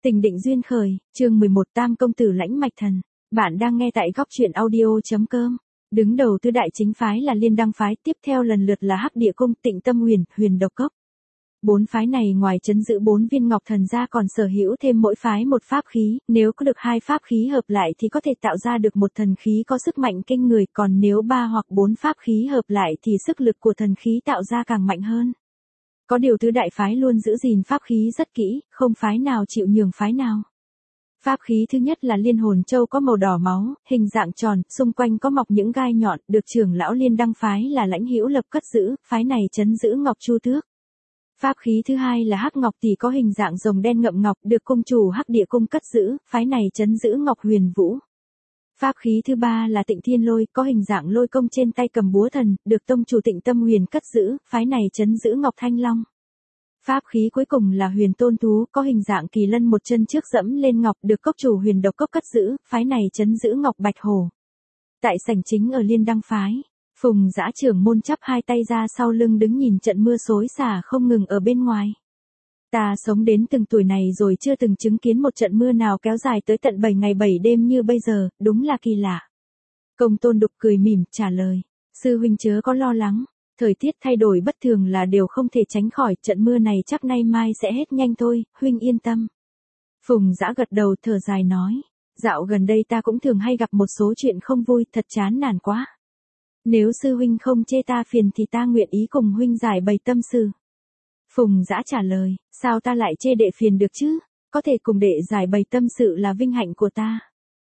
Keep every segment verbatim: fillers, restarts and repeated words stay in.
Tình định duyên khởi, chương mười một Tam công tử lãnh mạch thần. Bạn đang nghe tại góc truyện audio.com. Đứng đầu tứ đại chính phái là Liên Đăng phái, tiếp theo lần lượt là Hắc Địa cung, Tịnh Tâm Huyền, Huyền Độc Cốc. Bốn phái này ngoài trấn giữ bốn viên ngọc thần ra còn sở hữu thêm mỗi phái một pháp khí, nếu có được hai pháp khí hợp lại thì có thể tạo ra được một thần khí có sức mạnh kinh người, còn nếu ba hoặc bốn pháp khí hợp lại thì sức lực của thần khí tạo ra càng mạnh hơn. Có điều tứ đại phái luôn giữ gìn pháp khí rất kỹ, không phái nào chịu nhường phái nào. Pháp khí thứ nhất là Liên Hồn Châu, có màu đỏ máu, hình dạng tròn, xung quanh có mọc những gai nhọn, được trưởng lão Liên Đăng phái là Lãnh Hữu Lập cất giữ, phái này trấn giữ Ngọc Chu Tước. Pháp khí thứ hai là Hắc Ngọc Tỷ, có hình dạng rồng đen ngậm ngọc, được cung chủ Hắc Địa cung cất giữ, phái này trấn giữ Ngọc Huyền Vũ. Pháp khí thứ ba là Tịnh Thiên Lôi, có hình dạng lôi công trên tay cầm búa thần, được tông chủ Tịnh Tâm Huyền cất giữ, phái này trấn giữ Ngọc Thanh Long. Pháp khí cuối cùng là Huyền Tôn Thú, có hình dạng kỳ lân một chân trước dẫm lên ngọc, được cốc chủ Huyền Độc Cốc cất giữ, phái này trấn giữ Ngọc Bạch Hổ. Tại sảnh chính ở Liên Đăng phái, Phùng Dã trưởng môn chắp hai tay ra sau lưng đứng nhìn trận mưa xối xả không ngừng ở bên ngoài. Ta sống đến từng tuổi này rồi chưa từng chứng kiến một trận mưa nào kéo dài tới tận bảy ngày bảy đêm như bây giờ, đúng là kỳ lạ. Công Tôn Đục cười mỉm trả lời, sư huynh chớ có lo lắng, thời tiết thay đổi bất thường là điều không thể tránh khỏi, trận mưa này chắc nay mai sẽ hết nhanh thôi, huynh yên tâm. Phùng Dã gật đầu thở dài nói, dạo gần đây ta cũng thường hay gặp một số chuyện không vui, thật chán nản quá. Nếu sư huynh không chê ta phiền thì ta nguyện ý cùng huynh giải bày tâm sự. Phùng Dã trả lời, sao ta lại chê đệ phiền được chứ, có thể cùng đệ giải bày tâm sự là vinh hạnh của ta.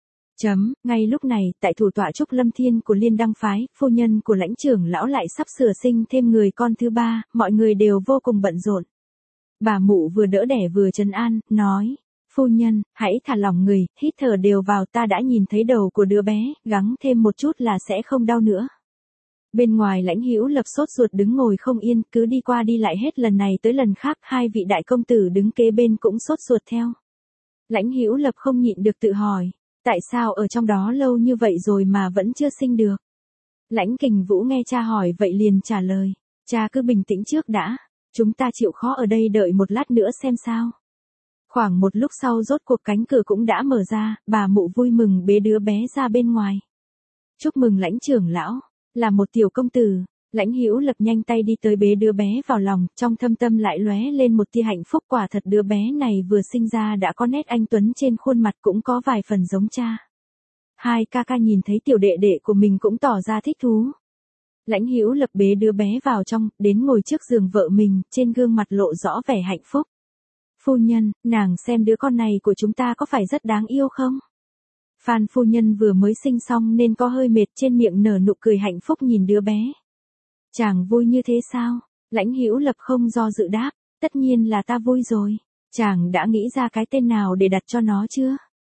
Chấm, ngay lúc này, tại thủ tọa Trúc Lâm Thiên của Liên Đăng phái, phu nhân của Lãnh trưởng lão lại sắp sửa sinh thêm người con thứ ba, mọi người đều vô cùng bận rộn. Bà mụ vừa đỡ đẻ vừa trấn an, nói, phu nhân, hãy thả lỏng người, hít thở đều vào, ta đã nhìn thấy đầu của đứa bé, gắng thêm một chút là sẽ không đau nữa. Bên ngoài Lãnh Hữu Lập sốt ruột đứng ngồi không yên, cứ đi qua đi lại hết lần này tới lần khác, hai vị đại công tử đứng kế bên cũng sốt ruột theo. Lãnh Hữu Lập không nhịn được tự hỏi, tại sao ở trong đó lâu như vậy rồi mà vẫn chưa sinh được? Lãnh Kình Vũ nghe cha hỏi vậy liền trả lời, cha cứ bình tĩnh trước đã, chúng ta chịu khó ở đây đợi một lát nữa xem sao. Khoảng một lúc sau rốt cuộc cánh cửa cũng đã mở ra, bà mụ vui mừng bế đứa bé ra bên ngoài. Chúc mừng Lãnh trưởng lão, là một tiểu công tử. Lãnh Hữu Lập nhanh tay đi tới bế đứa bé vào lòng, trong thâm tâm lại lóe lên một tia hạnh phúc, quả thật đứa bé này vừa sinh ra đã có nét anh tuấn trên khuôn mặt, cũng có vài phần giống cha. Hai ca ca nhìn thấy tiểu đệ đệ của mình cũng tỏ ra thích thú. Lãnh Hữu Lập bế đứa bé vào trong, đến ngồi trước giường vợ mình, trên gương mặt lộ rõ vẻ hạnh phúc. Phu nhân, nàng xem đứa con này của chúng ta có phải rất đáng yêu không? Phan phu nhân vừa mới sinh xong nên có hơi mệt, trên miệng nở nụ cười hạnh phúc nhìn đứa bé. Chàng vui như thế sao? Lãnh Hữu Lập không do dự đáp, tất nhiên là ta vui rồi. Chàng đã nghĩ ra cái tên nào để đặt cho nó chưa?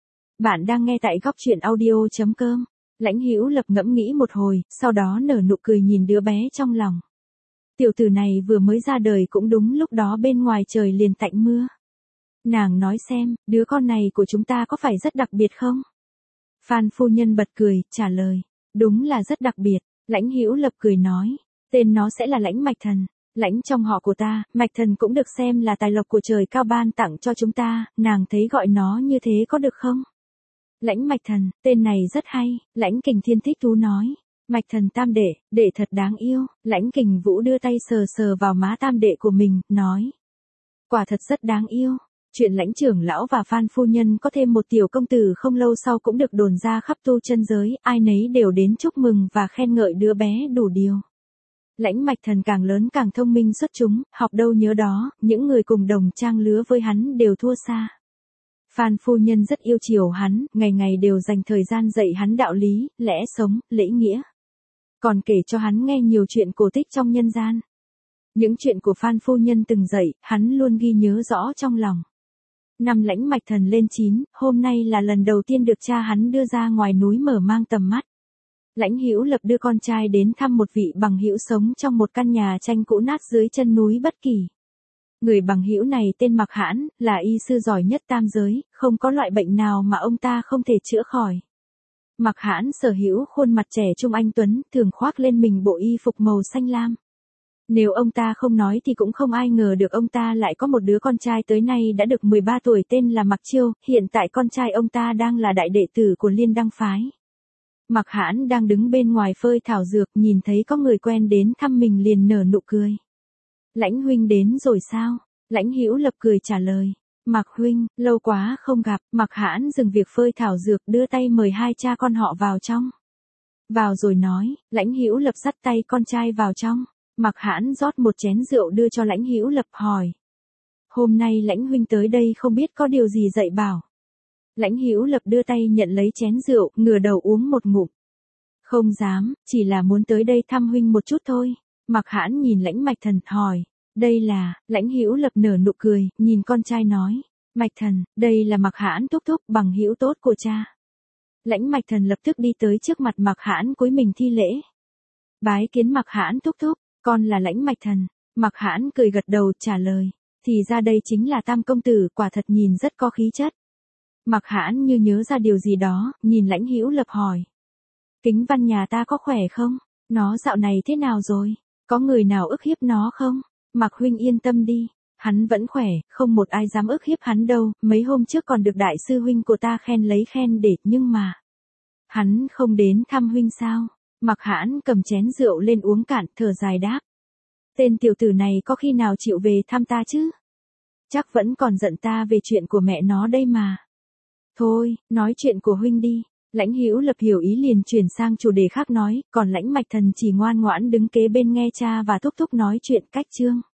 Bạn đang nghe tại góc truyện audio.com. Lãnh Hữu Lập ngẫm nghĩ một hồi, sau đó nở nụ cười nhìn đứa bé trong lòng. Tiểu tử này vừa mới ra đời cũng đúng lúc đó bên ngoài trời liền tạnh mưa. Nàng nói xem, đứa con này của chúng ta có phải rất đặc biệt không? Phan phu nhân bật cười, trả lời, đúng là rất đặc biệt. Lãnh Hữu Lập cười nói, tên nó sẽ là Lãnh Mạch Thần. Lãnh trong họ của ta, Mạch Thần cũng được xem là tài lộc của trời cao ban tặng cho chúng ta, nàng thấy gọi nó như thế có được không? Lãnh Mạch Thần, tên này rất hay. Lãnh Kình Thiên thích thú nói, Mạch Thần tam đệ, đệ thật đáng yêu. Lãnh Kình Vũ đưa tay sờ sờ vào má tam đệ của mình, nói, quả thật rất đáng yêu. Chuyện Lãnh trưởng lão và Phan phu nhân có thêm một tiểu công tử không lâu sau cũng được đồn ra khắp tu chân giới, ai nấy đều đến chúc mừng và khen ngợi đứa bé đủ điều. Lãnh Mạch Thần càng lớn càng thông minh xuất chúng, học đâu nhớ đó, những người cùng đồng trang lứa với hắn đều thua xa. Phan phu nhân rất yêu chiều hắn, ngày ngày đều dành thời gian dạy hắn đạo lý, lẽ sống, lễ nghĩa. Còn kể cho hắn nghe nhiều chuyện cổ tích trong nhân gian. Những chuyện của Phan phu nhân từng dạy, hắn luôn ghi nhớ rõ trong lòng. Năm Lãnh Mạch Thần lên chín, hôm nay là lần đầu tiên được cha hắn đưa ra ngoài núi mở mang tầm mắt. Lãnh Hữu Lập đưa con trai đến thăm một vị bằng hữu sống trong một căn nhà tranh cũ nát dưới chân núi Bất Kỳ. Người bằng hữu này tên Mặc Hãn, là y sư giỏi nhất tam giới, không có loại bệnh nào mà ông ta không thể chữa khỏi. Mặc Hãn sở hữu khuôn mặt trẻ trung anh tuấn, thường khoác lên mình bộ y phục màu xanh lam. Nếu ông ta không nói thì cũng không ai ngờ được ông ta lại có một đứa con trai tới nay đã được mười ba tuổi tên là Mạc Chiêu, hiện tại con trai ông ta đang là đại đệ tử của Liên Đăng Phái. Mạc Hãn đang đứng bên ngoài phơi thảo dược, nhìn thấy có người quen đến thăm mình liền nở nụ cười. Lãnh huynh đến rồi sao? Lãnh Hữu Lập cười trả lời. Mạc huynh, lâu quá không gặp. Mạc Hãn dừng việc phơi thảo dược, đưa tay mời hai cha con họ vào trong. Vào rồi nói. Lãnh Hữu Lập dắt tay con trai vào trong. Mạc Hãn rót một chén rượu đưa cho Lãnh Hữu Lập, hỏi. Hôm nay Lãnh huynh tới đây không biết có điều gì dạy bảo. Lãnh Hữu Lập đưa tay nhận lấy chén rượu, ngửa đầu uống một ngụm. Không dám, chỉ là muốn tới đây thăm huynh một chút thôi. Mạc Hãn nhìn Lãnh Mạch Thần, hỏi. Đây là, Lãnh Hữu Lập nở nụ cười, nhìn con trai nói. Mạch Thần, đây là Mạc Hãn thúc thúc, bằng hữu tốt của cha. Lãnh Mạch Thần lập tức đi tới trước mặt Mạc Hãn cúi mình thi lễ. Bái kiến Mạc Hãn thúc thúc, con là Lãnh Mạch Thần. Mạc Hãn cười gật đầu trả lời. Thì ra đây chính là Tam công tử, quả thật nhìn rất có khí chất. Mạc Hãn như nhớ ra điều gì đó, nhìn Lãnh Hữu Lập hỏi. Kính Văn nhà ta có khỏe không? Nó dạo này thế nào rồi? Có người nào ức hiếp nó không? Mạc huynh yên tâm đi, hắn vẫn khỏe, không một ai dám ức hiếp hắn đâu, mấy hôm trước còn được đại sư huynh của ta khen lấy khen để, nhưng mà... Hắn không đến thăm huynh sao? Mạc Hãn cầm chén rượu lên uống cạn, thở dài đáp. Tên tiểu tử này có khi nào chịu về thăm ta chứ? Chắc vẫn còn giận ta về chuyện của mẹ nó đây mà. Thôi, nói chuyện của huynh đi. Lãnh Hữu Lập hiểu ý liền chuyển sang chủ đề khác nói, còn Lãnh Mạch Thần chỉ ngoan ngoãn đứng kế bên nghe cha và thúc thúc nói chuyện cách chương.